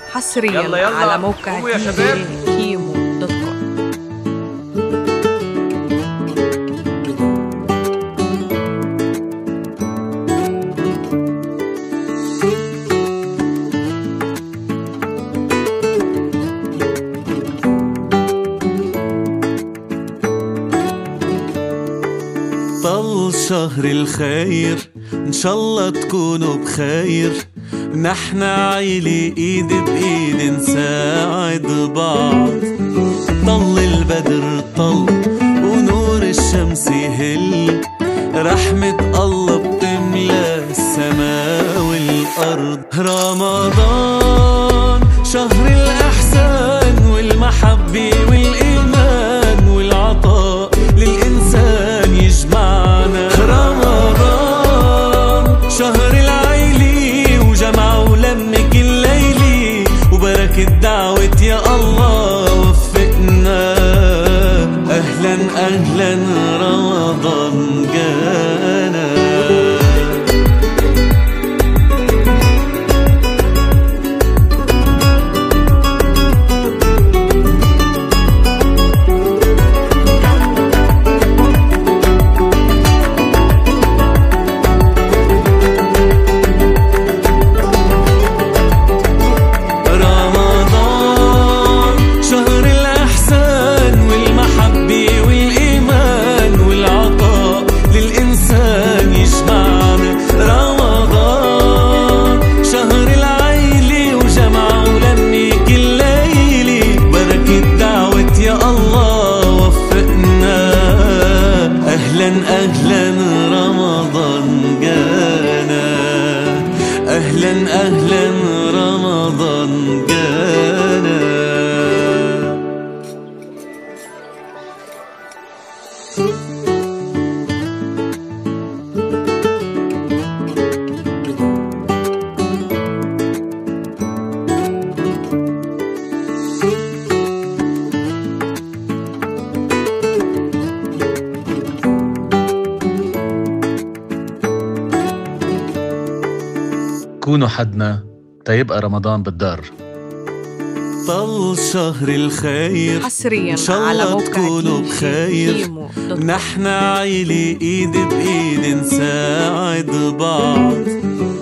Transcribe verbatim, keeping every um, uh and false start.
حصريا يلا يلا على موقع قوموا يا دي شباب. جي كيمو دوت كوم. طل شهر الخير ان شاء الله تكونوا بخير. نحن عيلة ايد بايد نساعد بعض. طل البدر طل ونور الشمس يهل. رحمة الله بتملى السماء والارض. رمضان شهر الاحسان والمحبة والايمان والعطاء للانسان يجمعنا. رمضان شهر العيلة وجمع ولم كل ليلة وبركة دعوة يا الله وفقنا. أهلا أهلا رمضان جانا. أهلا رمضان جانا. أهلا أهلا رمضان جانا. كونوا حدنا تيبقى رمضان بالدار. طل شهر الخير حصريا إن شاء على الله موقع تكونوا دي جي بخير. كيمو دوت كوم. نحن عيلة ايد بايد نساعد بعض.